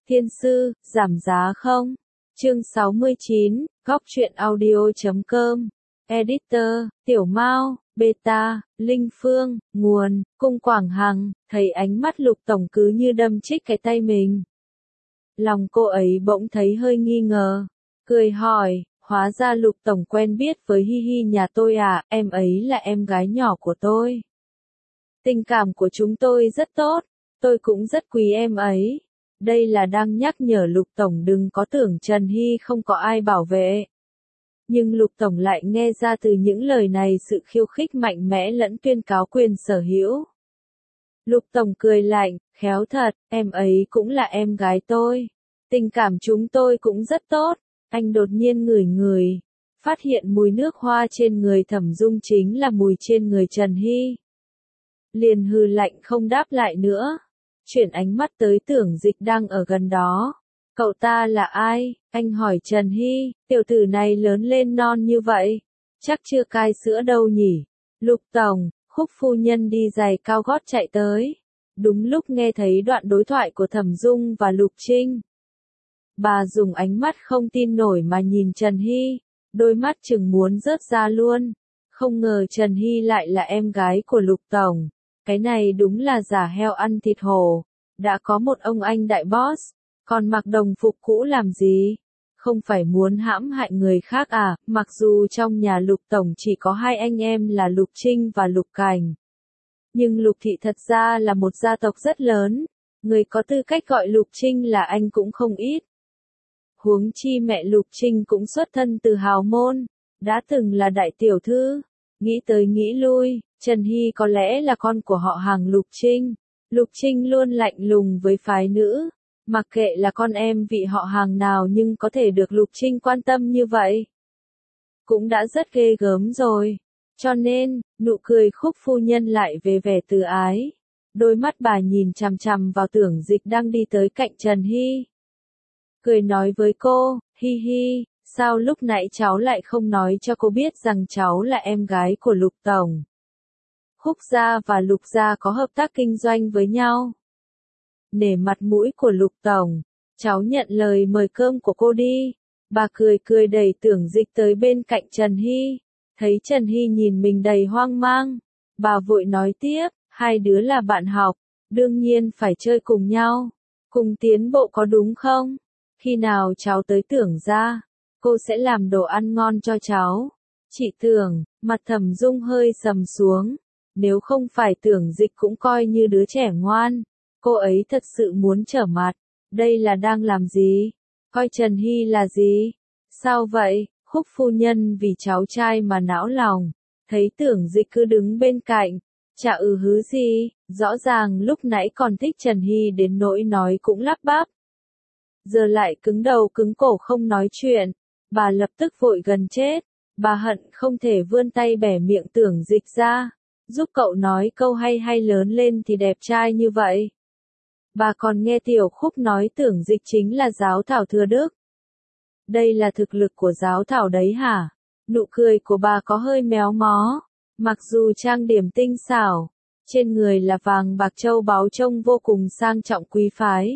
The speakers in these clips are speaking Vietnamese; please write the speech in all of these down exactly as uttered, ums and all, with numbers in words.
Thiên sư, giảm giá không? Chương sáu mươi chín, góc truyện audio chấm com. Editor, Tiểu Mao, Beta, Linh Phương, nguồn, Cung Quảng Hằng, thấy ánh mắt Lục Tổng cứ như đâm chích cái tay mình. Lòng cô ấy bỗng thấy hơi nghi ngờ, cười hỏi, hóa ra Lục Tổng quen biết với Hi Hi nhà tôi à, em ấy là em gái nhỏ của tôi. Tình cảm của chúng tôi rất tốt, tôi cũng rất quý em ấy. Đây là đang nhắc nhở Lục Tổng đừng có tưởng Trần Hy không có ai bảo vệ. Nhưng Lục Tổng lại nghe ra từ những lời này sự khiêu khích mạnh mẽ lẫn tuyên cáo quyền sở hữu. Lục Tổng cười lạnh, khéo thật, em ấy cũng là em gái tôi. Tình cảm chúng tôi cũng rất tốt. Anh đột nhiên ngửi ngửi, phát hiện mùi nước hoa trên người Thẩm Dung chính là mùi trên người Trần Hy. Liền hừ lạnh không đáp lại nữa. Chuyển ánh mắt tới Tưởng Dịch đang ở gần đó. Cậu ta là ai? Anh hỏi Trần Hy, tiểu tử này lớn lên non như vậy. Chắc chưa cai sữa đâu nhỉ? Lục Tổng, Khúc phu nhân đi giày cao gót chạy tới. Đúng lúc nghe thấy đoạn đối thoại của Thẩm Dung và Lục Trinh. Bà dùng ánh mắt không tin nổi mà nhìn Trần Hy, đôi mắt chừng muốn rớt ra luôn. Không ngờ Trần Hy lại là em gái của Lục Tổng. Cái này đúng là giả heo ăn thịt hổ. Đã có một ông anh đại boss, còn mặc đồng phục cũ làm gì? Không phải muốn hãm hại người khác à? Mặc dù trong nhà Lục Tổng chỉ có hai anh em là Lục Trinh và Lục Cảnh. Nhưng Lục Thị thật ra là một gia tộc rất lớn. Người có tư cách gọi Lục Trinh là anh cũng không ít. Huống chi mẹ Lục Trinh cũng xuất thân từ hào môn, đã từng là đại tiểu thư. Nghĩ tới nghĩ lui, Trần Hy có lẽ là con của họ hàng Lục Trinh. Lục Trinh luôn lạnh lùng với phái nữ, mặc kệ là con em vị họ hàng nào nhưng có thể được Lục Trinh quan tâm như vậy. Cũng đã rất ghê gớm rồi. Cho nên, nụ cười Khúc phu nhân lại về vẻ từ ái. Đôi mắt bà nhìn chằm chằm vào Tưởng Dịch đang đi tới cạnh Trần Hy. Cười nói với cô, Hi Hi, sao lúc nãy cháu lại không nói cho cô biết rằng cháu là em gái của Lục Tổng. Khúc gia và Lục gia có hợp tác kinh doanh với nhau. Nể mặt mũi của Lục Tổng, cháu nhận lời mời cơm của cô đi. Bà cười cười đẩy Tưởng Dịch tới bên cạnh Trần Hy. Thấy Trần Hy nhìn mình đầy hoang mang, bà vội nói tiếp, hai đứa là bạn học, đương nhiên phải chơi cùng nhau, cùng tiến bộ có đúng không? Khi nào cháu tới Tưởng gia, cô sẽ làm đồ ăn ngon cho cháu. Chị Tưởng, mặt Thẩm Dung hơi sầm xuống. Nếu không phải Tưởng Dịch cũng coi như đứa trẻ ngoan, cô ấy thật sự muốn trở mặt. Đây là đang làm gì? Coi Trần Hy là gì? Sao vậy? Khúc phu nhân vì cháu trai mà não lòng. Thấy Tưởng Dịch cứ đứng bên cạnh. Chả ừ hứ gì, rõ ràng lúc nãy còn thích Trần Hy đến nỗi nói cũng lắp bắp. Giờ lại cứng đầu cứng cổ không nói chuyện. Bà lập tức vội gần chết. Bà hận không thể vươn tay bẻ miệng Tưởng Dịch ra. Giúp cậu nói câu hay hay lớn lên thì đẹp trai như vậy. Bà còn nghe Tiểu Khúc nói Tưởng Dịch chính là giáo thảo thừa đức. Đây là thực lực của giáo thảo đấy hả? Nụ cười của bà có hơi méo mó. Mặc dù trang điểm tinh xảo, trên người là vàng bạc châu báu trông vô cùng sang trọng quý phái.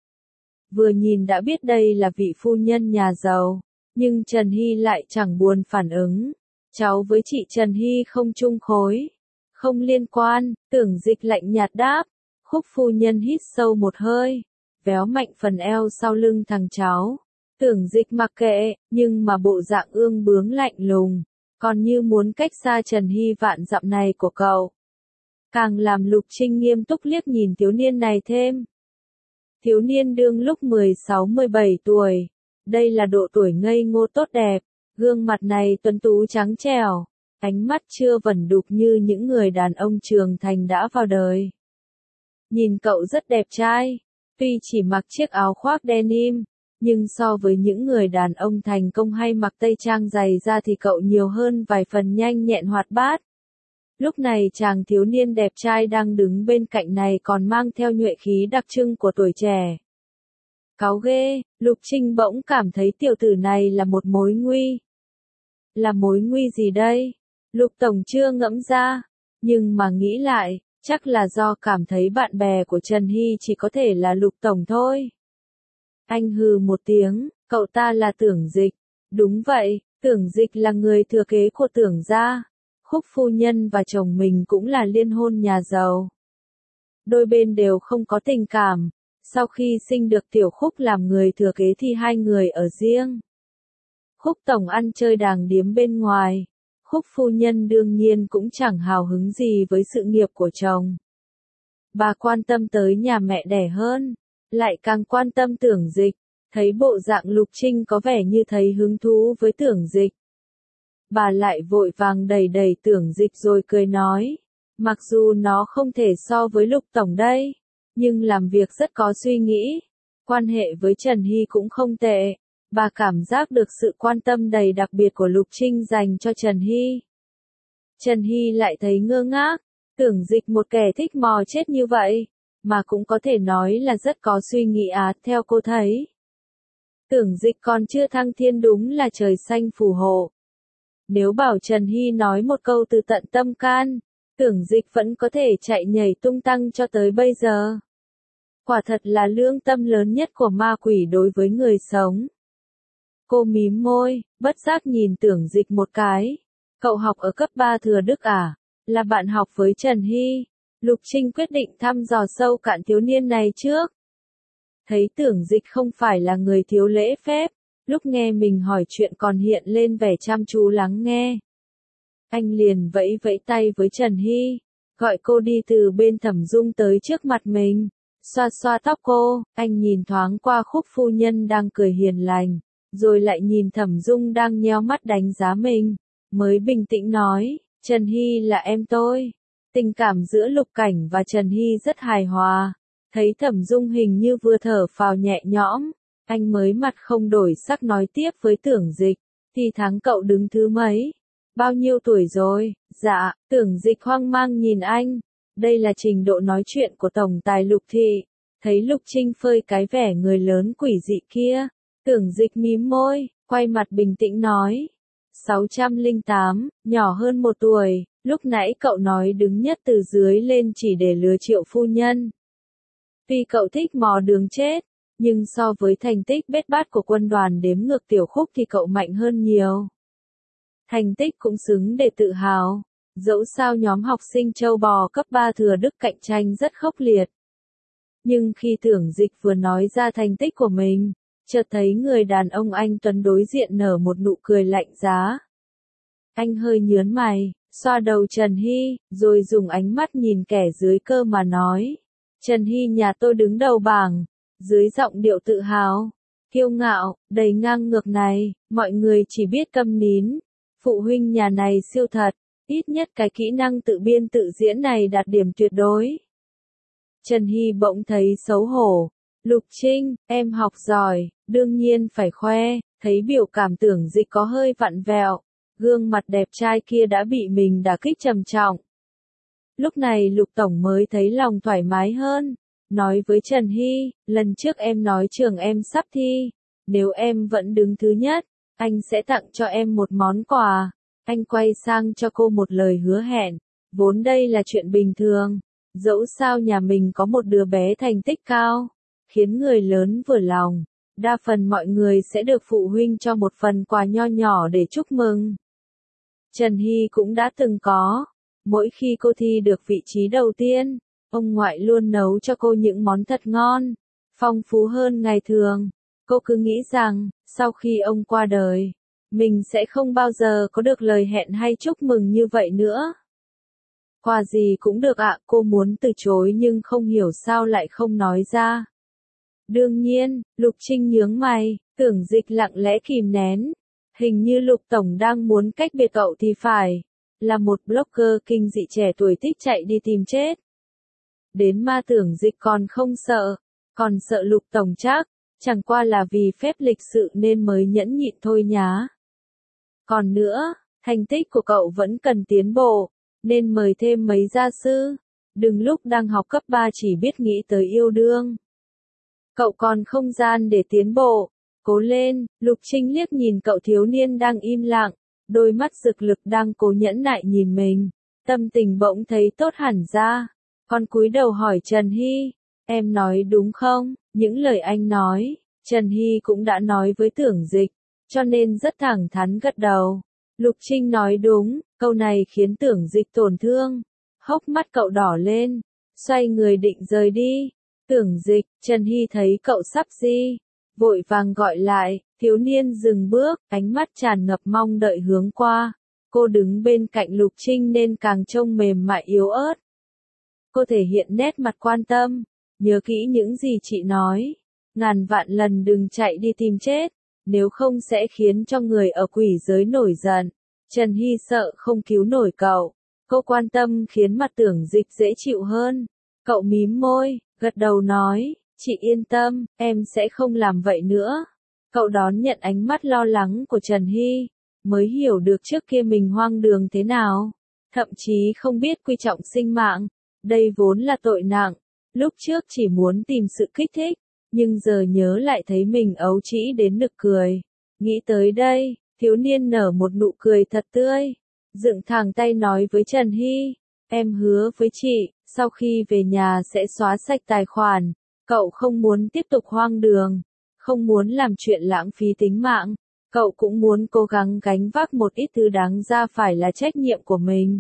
Vừa nhìn đã biết đây là vị phu nhân nhà giàu. Nhưng Trần Hy lại chẳng buồn phản ứng. Cháu với chị Trần Hy không chung khối. Không liên quan, Tưởng Dịch lạnh nhạt đáp. Khúc phu nhân hít sâu một hơi, véo mạnh phần eo sau lưng thằng cháu. Tưởng Dịch mặc kệ, nhưng mà bộ dạng ương bướng lạnh lùng, còn như muốn cách xa Trần Hy vạn dặm này của cậu. Càng làm Lục Trinh nghiêm túc liếc nhìn thiếu niên này thêm. Thiếu niên đương lúc mười sáu mười bảy tuổi, đây là độ tuổi ngây ngô tốt đẹp, gương mặt này tuấn tú trắng trẻo. Ánh mắt chưa vẩn đục như những người đàn ông trưởng thành đã vào đời. Nhìn cậu rất đẹp trai, tuy chỉ mặc chiếc áo khoác denim, nhưng so với những người đàn ông thành công hay mặc tây trang dày ra thì cậu nhiều hơn vài phần nhanh nhẹn hoạt bát. Lúc này chàng thiếu niên đẹp trai đang đứng bên cạnh này còn mang theo nhuệ khí đặc trưng của tuổi trẻ. Cáu ghê, Lục Trinh bỗng cảm thấy tiểu tử này là một mối nguy. Là mối nguy gì đây? Lục Tổng chưa ngẫm ra, nhưng mà nghĩ lại, chắc là do cảm thấy bạn bè của Trần Hy chỉ có thể là Lục Tổng thôi. Anh hừ một tiếng, cậu ta là Tưởng Dịch. Đúng vậy, Tưởng Dịch là người thừa kế của Tưởng gia. Khúc phu nhân và chồng mình cũng là liên hôn nhà giàu. Đôi bên đều không có tình cảm. Sau khi sinh được Tiểu Khúc làm người thừa kế thì hai người ở riêng. Khúc tổng ăn chơi đàng điếm bên ngoài. Khúc phu nhân đương nhiên cũng chẳng hào hứng gì với sự nghiệp của chồng. Bà quan tâm tới nhà mẹ đẻ hơn, lại càng quan tâm Tưởng Dịch. Thấy bộ dạng Lục Trinh có vẻ như thấy hứng thú với Tưởng Dịch. Bà lại vội vàng đẩy đẩy Tưởng Dịch rồi cười nói, mặc dù nó không thể so với Lục tổng đây, nhưng làm việc rất có suy nghĩ, quan hệ với Trần Hy cũng không tệ. Bà cảm giác được sự quan tâm đầy đặc biệt của Lục Trinh dành cho Trần Hy. Trần Hy lại thấy ngơ ngác, Tưởng Dịch một kẻ thích mò chết như vậy, mà cũng có thể nói là rất có suy nghĩ á, theo cô thấy. Tưởng Dịch còn chưa thăng thiên đúng là trời xanh phù hộ. Nếu bảo Trần Hy nói một câu từ tận tâm can, Tưởng Dịch vẫn có thể chạy nhảy tung tăng cho tới bây giờ. Quả thật là lương tâm lớn nhất của ma quỷ đối với người sống. Cô mím môi, bất giác nhìn Tưởng Dịch một cái. Cậu học ở cấp ba Thừa Đức à? Là bạn học với Trần Hy. Lục Trinh quyết định thăm dò sâu cạn thiếu niên này trước. Thấy Tưởng Dịch không phải là người thiếu lễ phép, lúc nghe mình hỏi chuyện còn hiện lên vẻ chăm chú lắng nghe. Anh liền vẫy vẫy tay với Trần Hy, gọi cô đi từ bên Thẩm Dung tới trước mặt mình, xoa xoa tóc cô. Anh nhìn thoáng qua Khúc phu nhân đang cười hiền lành, rồi lại nhìn Thẩm Dung đang nheo mắt đánh giá mình, mới bình tĩnh nói, Trần Hy là em tôi. Tình cảm giữa Lục Cảnh và Trần Hy rất hài hòa. Thấy Thẩm Dung hình như vừa thở phào nhẹ nhõm, anh mới mặt không đổi sắc nói tiếp với Tưởng Dịch, thì tháng cậu đứng thứ mấy? Bao nhiêu tuổi rồi? Dạ, Tưởng Dịch hoang mang nhìn anh. Đây là trình độ nói chuyện của tổng tài Lục thị. Thấy Lục Trinh phơi cái vẻ người lớn quỷ dị kia, Tưởng Dịch mím môi, quay mặt bình tĩnh nói, sáu trăm lẻ tám, nhỏ hơn một tuổi, lúc nãy cậu nói đứng nhất từ dưới lên chỉ để lừa Triệu phu nhân. Tuy cậu thích mò đường chết, nhưng so với thành tích bết bát của quân đoàn đếm ngược Tiểu Khúc thì cậu mạnh hơn nhiều. Thành tích cũng xứng để tự hào, dẫu sao nhóm học sinh châu bò cấp ba Thừa Đức cạnh tranh rất khốc liệt. Nhưng khi Tưởng Dịch vừa nói ra thành tích của mình, chợt thấy người đàn ông anh tuấn đối diện nở một nụ cười lạnh giá. Anh hơi nhớn mày, xoa đầu Trần Hy, rồi dùng ánh mắt nhìn kẻ dưới cơ mà nói. Trần Hy nhà tôi đứng đầu bảng, dưới giọng điệu tự hào, kiêu ngạo, đầy ngang ngược này, mọi người chỉ biết câm nín. Phụ huynh nhà này siêu thật, ít nhất cái kỹ năng tự biên tự diễn này đạt điểm tuyệt đối. Trần Hy bỗng thấy xấu hổ. Lục Trinh, em học giỏi, đương nhiên phải khoe. Thấy biểu cảm Tưởng Dịch có hơi vặn vẹo, gương mặt đẹp trai kia đã bị mình đả kích trầm trọng. Lúc này Lục Tổng mới thấy lòng thoải mái hơn, nói với Trần Hy, lần trước em nói trường em sắp thi, nếu em vẫn đứng thứ nhất, anh sẽ tặng cho em một món quà. Anh quay sang cho cô một lời hứa hẹn, vốn đây là chuyện bình thường, dẫu sao nhà mình có một đứa bé thành tích cao, khiến người lớn vừa lòng, đa phần mọi người sẽ được phụ huynh cho một phần quà nho nhỏ để chúc mừng. Trần Hy cũng đã từng có. Mỗi khi cô thi được vị trí đầu tiên, ông ngoại luôn nấu cho cô những món thật ngon, phong phú hơn ngày thường. Cô cứ nghĩ rằng, sau khi ông qua đời, mình sẽ không bao giờ có được lời hẹn hay chúc mừng như vậy nữa. Quà gì cũng được ạ, cô muốn từ chối nhưng không hiểu sao lại không nói ra. Đương nhiên, Lục Trinh nhướng mày, Tưởng Dịch lặng lẽ kìm nén. Hình như Lục Tổng đang muốn cách biệt cậu thì phải. Là một blogger kinh dị trẻ tuổi thích chạy đi tìm chết. Đến ma Tưởng Dịch còn không sợ, còn sợ Lục Tổng chắc, chẳng qua là vì phép lịch sự nên mới nhẫn nhịn thôi nhá. Còn nữa, thành tích của cậu vẫn cần tiến bộ, nên mời thêm mấy gia sư, đừng lúc đang học cấp ba chỉ biết nghĩ tới yêu đương. Cậu còn không gian để tiến bộ, cố lên. Lục Trinh liếc nhìn cậu thiếu niên đang im lặng, đôi mắt rực lực đang cố nhẫn nại nhìn mình, tâm tình bỗng thấy tốt hẳn ra. Con cúi đầu hỏi Trần Hy, em nói đúng không, những lời anh nói, Trần Hy cũng đã nói với Tưởng Dịch, cho nên rất thẳng thắn gật đầu. Lục Trinh nói đúng, câu này khiến Tưởng Dịch tổn thương. Hốc mắt cậu đỏ lên, xoay người định rời đi. Tưởng Dịch, Trần Hy thấy cậu sắp đi, vội vàng gọi lại, thiếu niên dừng bước, ánh mắt tràn ngập mong đợi hướng qua. Cô đứng bên cạnh Lục Trinh nên càng trông mềm mại yếu ớt. Cô thể hiện nét mặt quan tâm, nhớ kỹ những gì chị nói. Ngàn vạn lần đừng chạy đi tìm chết, nếu không sẽ khiến cho người ở quỷ giới nổi giận. Trần Hy sợ không cứu nổi cậu. Cô quan tâm khiến mặt Tưởng Dịch dễ chịu hơn. Cậu mím môi, gật đầu nói, chị yên tâm, em sẽ không làm vậy nữa. Cậu đón nhận ánh mắt lo lắng của Trần Hy, mới hiểu được trước kia mình hoang đường thế nào. Thậm chí không biết quý trọng sinh mạng. Đây vốn là tội nặng. Lúc trước chỉ muốn tìm sự kích thích, nhưng giờ nhớ lại thấy mình ấu trĩ đến nực cười. Nghĩ tới đây, thiếu niên nở một nụ cười thật tươi, dựng thẳng tay nói với Trần Hy, em hứa với chị, sau khi về nhà sẽ xóa sạch tài khoản. Cậu không muốn tiếp tục hoang đường, không muốn làm chuyện lãng phí tính mạng, cậu cũng muốn cố gắng gánh vác một ít thứ đáng ra phải là trách nhiệm của mình.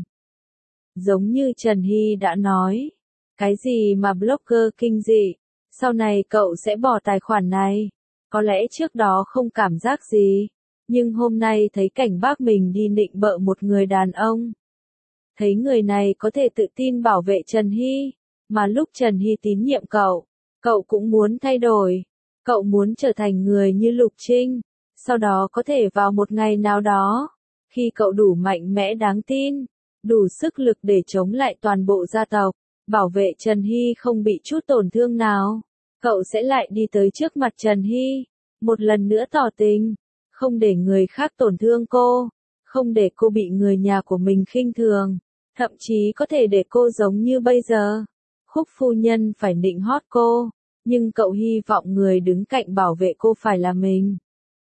Giống như Trần Hy đã nói, cái gì mà blogger kinh dị, sau này cậu sẽ bỏ tài khoản này. Có lẽ trước đó không cảm giác gì, nhưng hôm nay thấy cảnh bác mình đi nịnh bợ một người đàn ông. Thấy người này có thể tự tin bảo vệ Trần Hy, mà lúc Trần Hy tín nhiệm cậu, cậu cũng muốn thay đổi. Cậu muốn trở thành người như Lục Trinh, sau đó có thể vào một ngày nào đó, khi cậu đủ mạnh mẽ đáng tin, đủ sức lực để chống lại toàn bộ gia tộc, bảo vệ Trần Hy không bị chút tổn thương nào. Cậu sẽ lại đi tới trước mặt Trần Hy, một lần nữa tỏ tình, không để người khác tổn thương cô, không để cô bị người nhà của mình khinh thường, thậm chí có thể để cô giống như bây giờ. Khúc phu nhân phải nịnh hót cô, nhưng cậu hy vọng người đứng cạnh bảo vệ cô phải là mình,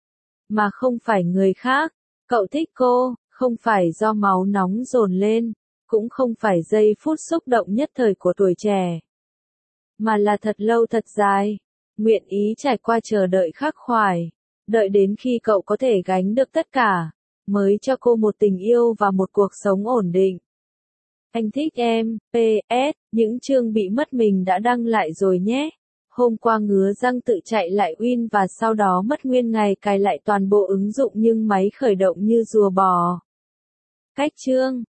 mà không phải người khác. Cậu thích cô, không phải do máu nóng dồn lên, cũng không phải giây phút xúc động nhất thời của tuổi trẻ, mà là thật lâu thật dài, nguyện ý trải qua chờ đợi khắc khoải, đợi đến khi cậu có thể gánh được tất cả, mới cho cô một tình yêu và một cuộc sống ổn định. Anh thích em, pê ét, những chương bị mất mình đã đăng lại rồi nhé. Hôm qua ngứa răng tự chạy lại win và sau đó mất nguyên ngày cài lại toàn bộ ứng dụng nhưng máy khởi động như rùa bò. Cách chương